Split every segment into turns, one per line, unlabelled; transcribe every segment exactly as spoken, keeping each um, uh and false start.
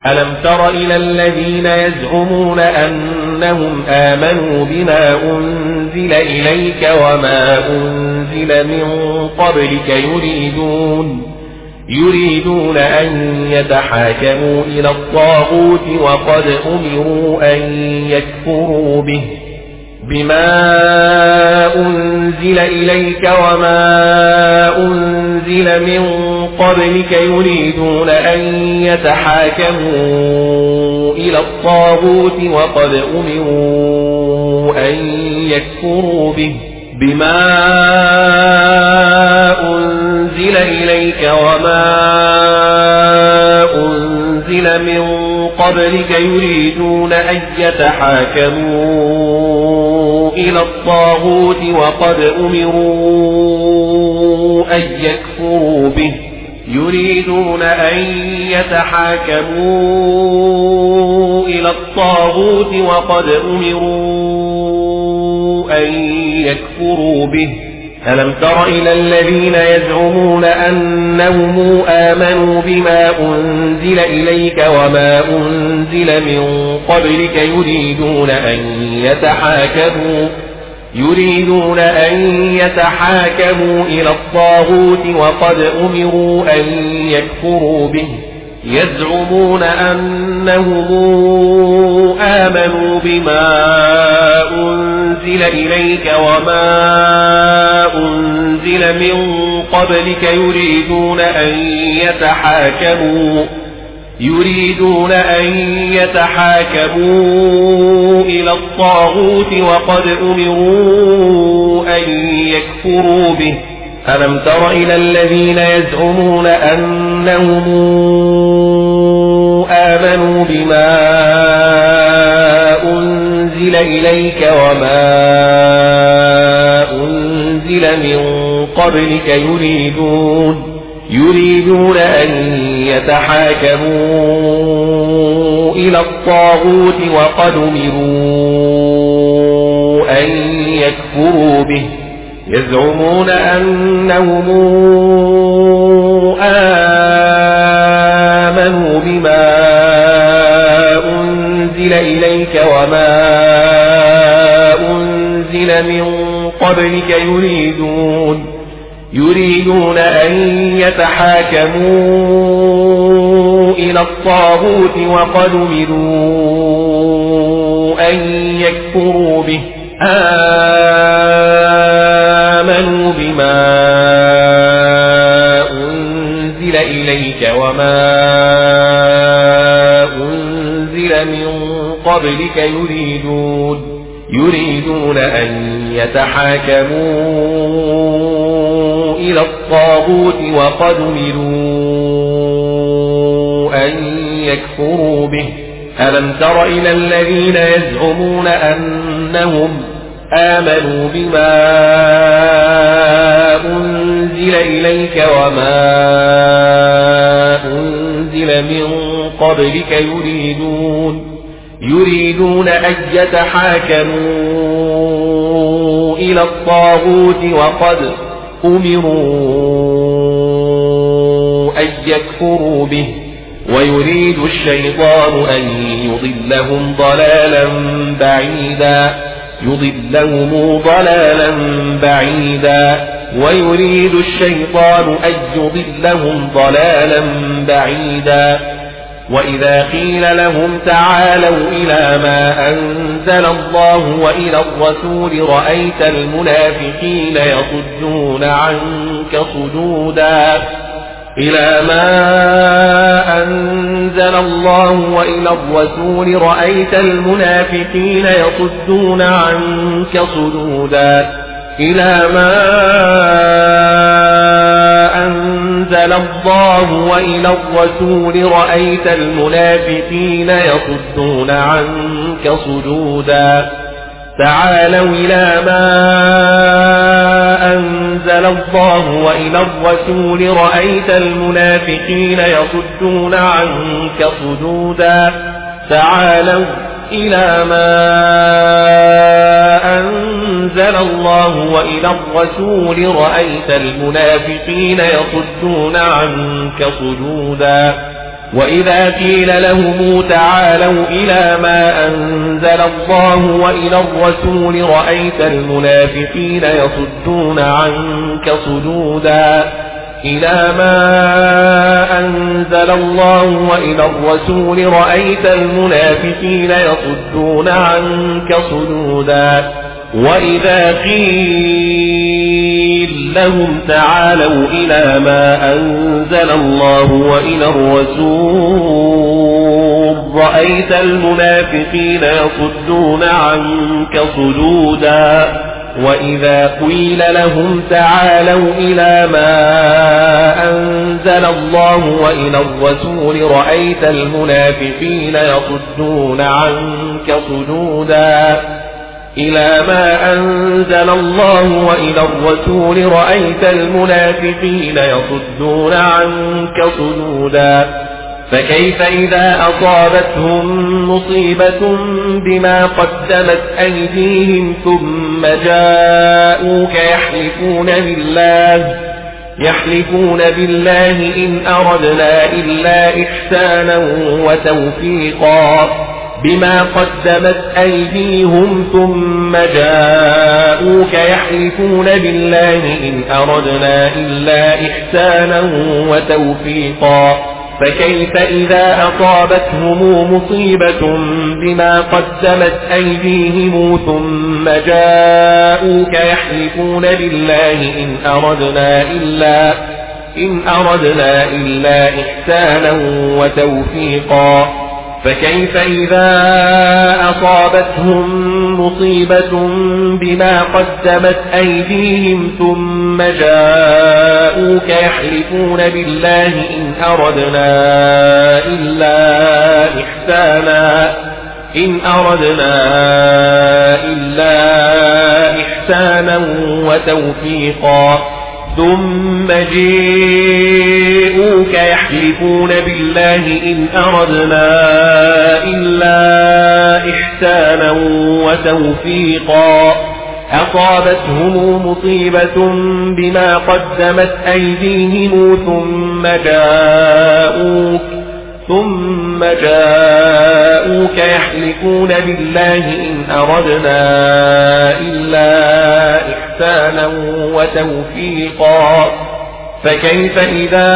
ألم تر إلى الذين يزعمون أنهم آمنوا بما أنزل إليك وما أنزل من قبلك يريدون يريدون أن يتحاكموا إلى الطاغوت وقد أمروا أن يكفروا به بما أنزل إليك وما أنزل من قبلك يريدون أن يتحاكموا إلى الطاغوت وقد أمروا أن يكفروا به بما أنزل إليك وما أنزل من قبلك يريدون أن يتحاكموا إلى الطاغوت وقد أمروا أن يكفروا به يريدون أن يتحاكموا إلى الطاغوت وقد أمروا أن يكفروا به ألم تر إلى الذين يزعمون أنهم آمنوا بما أنزل إليك وما أنزل من قبلك يريدون أن يتحاكموا يريدون أن يتحاكموا إلى الطاغوت وقد أمروا أن يكفروا به يزعمون أنهم آمنوا بما أنزل إليك وما أنزل من قبلك يريدون أن يتحاكموا يريدون أن يتحاكموا إلى الطاغوت وقد أمروا أن يكفروا به ألم تر إلى الذين يزعمون أنهم آمنوا بما أنزل إليك وما أنزل من قبلك يريدون يريدون أن يتحاكموا إلى الطاغوت وقد أمروا أن يكفروا به يزعمون أنهم آمنوا بما أنزل إليك وما أنزل من قبلك يريدون يريدون أن يتحاكموا إلى الطاغوت وقد أمروا أن يكفروا به آمنوا بما أنزل إليك وما أنزل من قبلك يريدون يريدون أن يتحاكموا إلى الطاغوت وقد أمروا أن يكفروا به ألم تر إلى الذين يزعمون أنهم آمنوا بما أنزل إليك وما أنزل من قبلك يريدون يريدون أن يتحاكموا إلى الطاغوت وقد أمروا أن يكفروا به ويريد الشيطان أن يضلهم ضلالا بعيدا يضلهم ضلالا بعيدا ويريد الشيطان أن يضلهم ضلالا بعيدا وإذا قيل لهم تعالوا إلى ما أنزل الله وإلى الرسول رأيت المنافقين يصدون عنك صدودا إلى ما أنزل الله وإلى الرسول رأيت المنافقين يصدون عنك صدودا إلى ما أنزل الله وإلى الرسول رأيت المنافقين يصدون عنك صدودا تعالوا إلى ما أنزل الله وإلى الرسول رأيت المنافقين يصدون عنك صدودا تعالوا إلى ما أنزل الله وإلى الرسول رأيت المنافقين يصدون عنك صدودا وإذا قيل لهم تعالوا إلى ما أنزل الله وإلى الرسول رأيت المنافقين يصدون عنك صدودا إلى ما أنزل الله وإلى الرسول رأيت المنافقين يصدون عنك صدودا وإذا قيل لهم تعالوا إلى ما أنزل الله وإلى الرسول رأيت المنافقين يصدون عنك صدودا وإذا قيل لهم تعالوا إلى ما أنزل الله وإلى الرسول رأيت المنافقين يصدون عنك صدودا إلى ما أنزل الله وإلى الرسول رأيت المنافقين يصدون عنك صدودا فكيف إذا أصابتهم مصيبة بما قدمت أيديهم ثم جاءوك يحلفون بالله يحلفون بالله إن أردنا إلا إحسانا وتوفيقا بما قدمت أيديهم ثم جاءوك يحلفون بالله إن أردنا إلا إحسانا وتوفيقا فكيف إذا أصابتهم مصيبة بما قدمت أيديهم ثم جاءوك يحلفون بالله إن أردنا إلا إن أردنا إلا إحسانا وتوفيقا فكيف إذا أصابتهم مصيبة بما قدمت أيديهم ثم جاءوك يحلفون بالله إن أردنا إلا إحسانا إن أردنا إلا إحسانا وتوفيقا ثم جاءوك يحلفون بالله إن أردنا إلا إحسانا وتوفيقا أصابتهم مصيبة بما قدمت أيديهم ثم جاءوك ثم جاءوك يحلفون بالله إن أردنا إلا إحسانا وتوفيقا فكيف إذا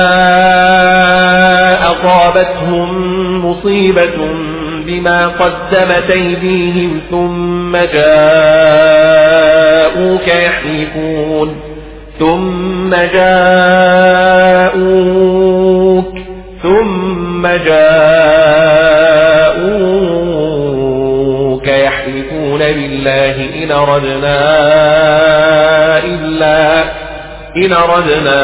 أصابتهم مصيبة بما قدمت أيديهم ثم جاءوك يحلفون ثم جاءوك ثم جاءوك يحلفون بالله إن أردنا إلا إن أردنا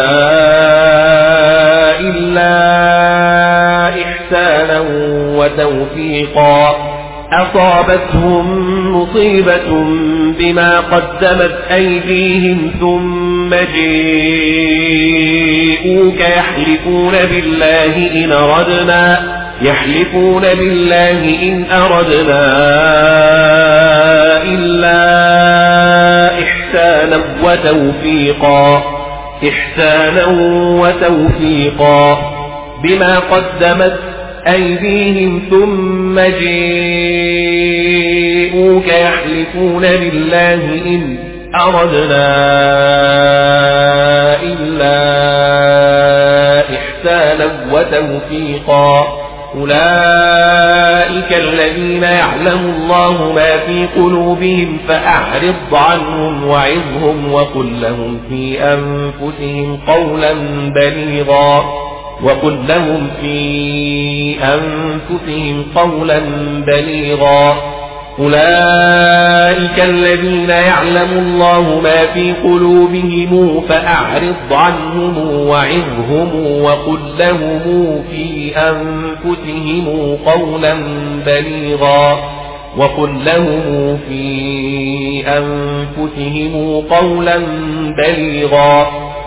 إلا إحسانا وتوفيقا أصابتهم مصيبة بما قدمت أيديهم ثم جاءوك يحلفون بالله إن أردنا يحلفون بالله إن أردنا إلا إحسانا وتوفيقا إحسانا وتوفيقا بما قدمت أيديهم ثم جاءوك يحلفون بالله إن أردنا إلا إحسانا وتوفيقا أولئك الذين يعلم الله ما في قلوبهم فأعرض عنهم وعظهم وقل لهم في أنفسهم قولا بليغا وقل لهم في أنفسهم قولا بليغا أولئك الذين يعلم الله ما في قلوبهم فأعرض عنهم وعظهم وقل لهم في أنفسهم قولا بليغا وقل لهم في أنفسهم قولا بليغا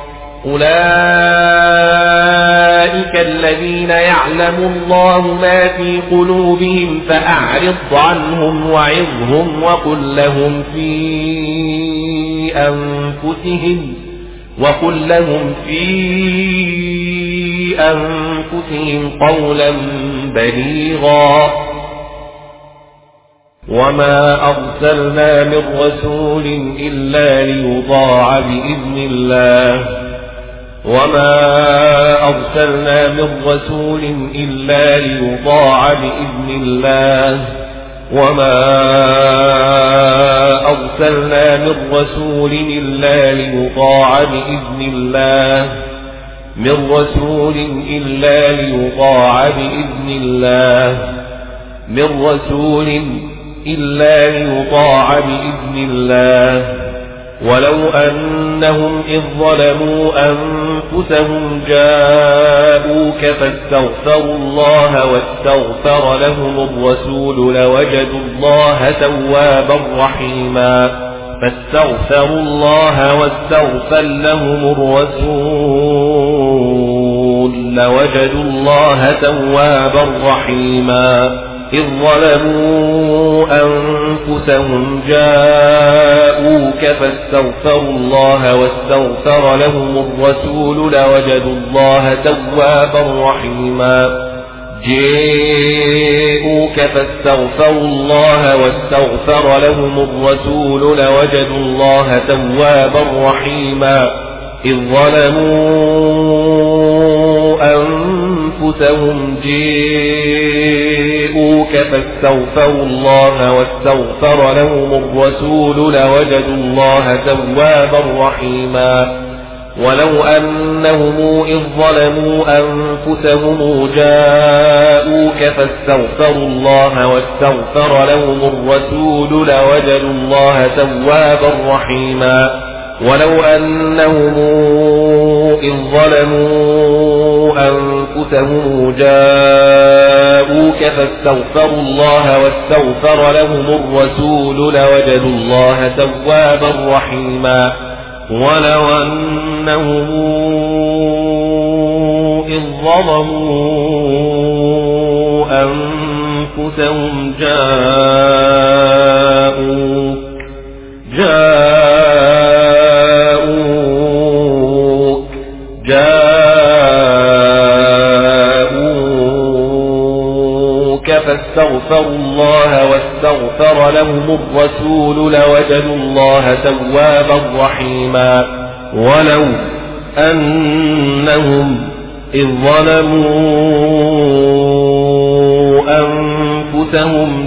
أولئك الذين يعلم الله ما في قلوبهم فأعرض عنهم وعظهم وقل لهم في أنفسهم وقل لهم في أنفسهم قولا بليغا وما أرسلنا من رسول إلا ليطاع بإذن الله وما أرسلنا من رسول إلا ليطاع بإذن الله وما أرسلنا من رسول إلا ليطاع بإذن الله من رسول إلا ليطاع بإذن الله من رسول إلا ليطاع بإذن الله ولو أنهم إذ ظلموا أنفسهم جاءوك فاستغفروا الله واستغفر لهم الرسول لوجدوا الله توابا رحيما فاستغفروا الله واستغفر لهم الرسول لوجدوا الله توابا رحيما إذ ظلموا أنفسهم جاءوك فاستغفروا الله واستغفر لهم الرسول لوجدوا الله توابا رحيما جاءوك فاستغفروا الله واستغفر لهم الرسول لوجدوا الله توابا رحيما إذ ظلموا أنفسهم جاءوك فاستغفروا الله واستغفر لهم الرسول لوجدوا الله توابا رحيما ولو أنهم إذ ظلموا أنفسهم جاءوك فاستغفروا الله واستغفر لهم الرسول لوجدوا الله توابا رحيما ولو أنهم إذ ظلموا أنفسهم جاءوك فاستغفروا الله واستغفر لهم الرسول لوجدوا الله توابا رحيما ولو أنهم إذ ظلموا أنفسهم جاءوك جاءوك جاءوك فاستغفروا الله واستغفر لهم الرسول لوجدوا الله توابا رحيما ولو أنهم إذ ظلموا أنفسهم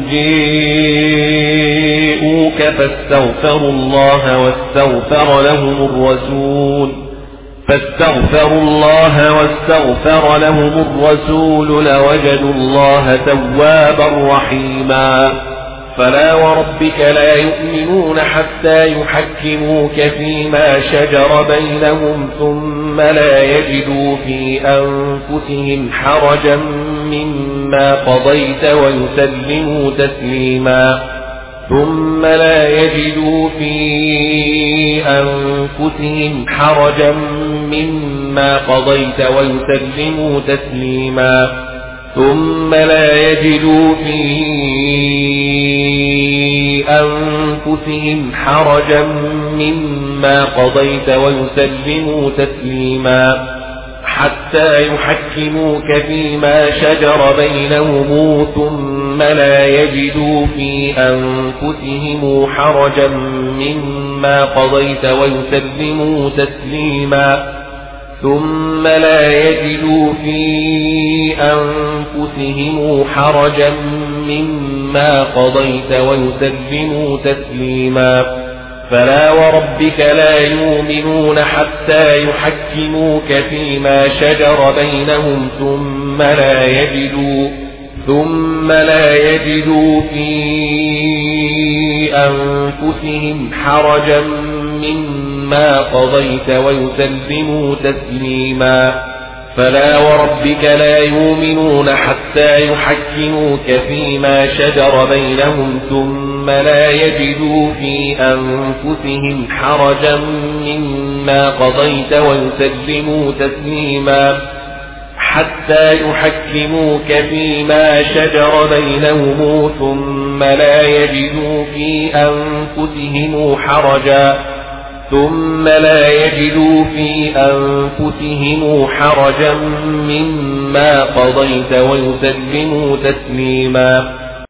جاءوك فاستغفروا الله واستغفر لهم الرسول فاستغفروا الله واستغفر لهم الرسول لوجدوا الله توابا رحيما فلا وربك لا يؤمنون حتى يحكموك فيما شجر بينهم ثم لا يجدوا في أنفسهم حرجا مما قضيت ويسلموا تسليما ثم لا يجدوا في أنفسهم حرجا مما قضيت ويسلموا تسليما ثم لا يجدوا في أنفسهم حرجا مما قضيت ويسلموا تسليما حتى يحكموك فيما شجر بينهم ثم لا يجدوا في أنفسهم حرجا مما قضيت ويسلموا تسليما ثم لا يجدوا في أنفسهم حرجا مما قضيت ويسلموا تسليما فلا وربك لا يؤمنون حتى يحكموك فيما شجر بينهم ثم لا يجدوا ثم لا يجدوا في أنفسهم حرجا مما قضيت ويسلموا تسليما فلا وربك لا يؤمنون حتى يحكموك فيما شجر بينهم ثم لا يجدوا في أنفسهم حرجا مما قضيت ويسلموا تسليما حتى يحكموك فيما شجر بينهم ثم لا يجدوا في أنفسهم حرجا ثم لا يجدوا في أنفسهم حرجا مما قضيت ويسلموا تسليما.